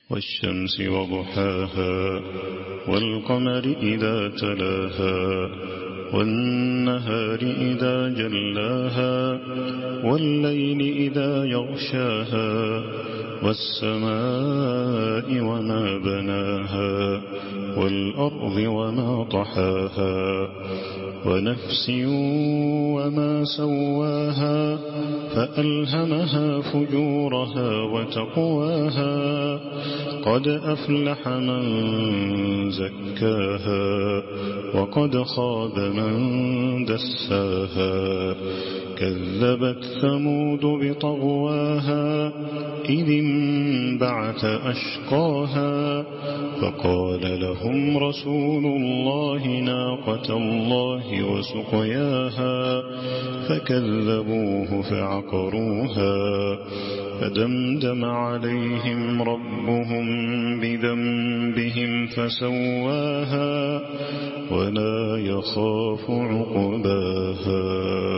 والشمس وضحاها والقمر إذا تلاها والنهار إذا جلاها والليل إذا يغشاها والسماء وما بناها والأرض وما طحاها ونفس وما سواها فألهمها فجورها وتقواها قد أفلح من زكاها وقد خاب من دساها كذبت ثمود بطغواها إذ انبعث أشقاها فقال لهم رسول الله ناقة الله وسقياها فكذبوه فعقروها فدمدم عليهم ربهم بذنبهم فسواها ولا يخاف عقباها.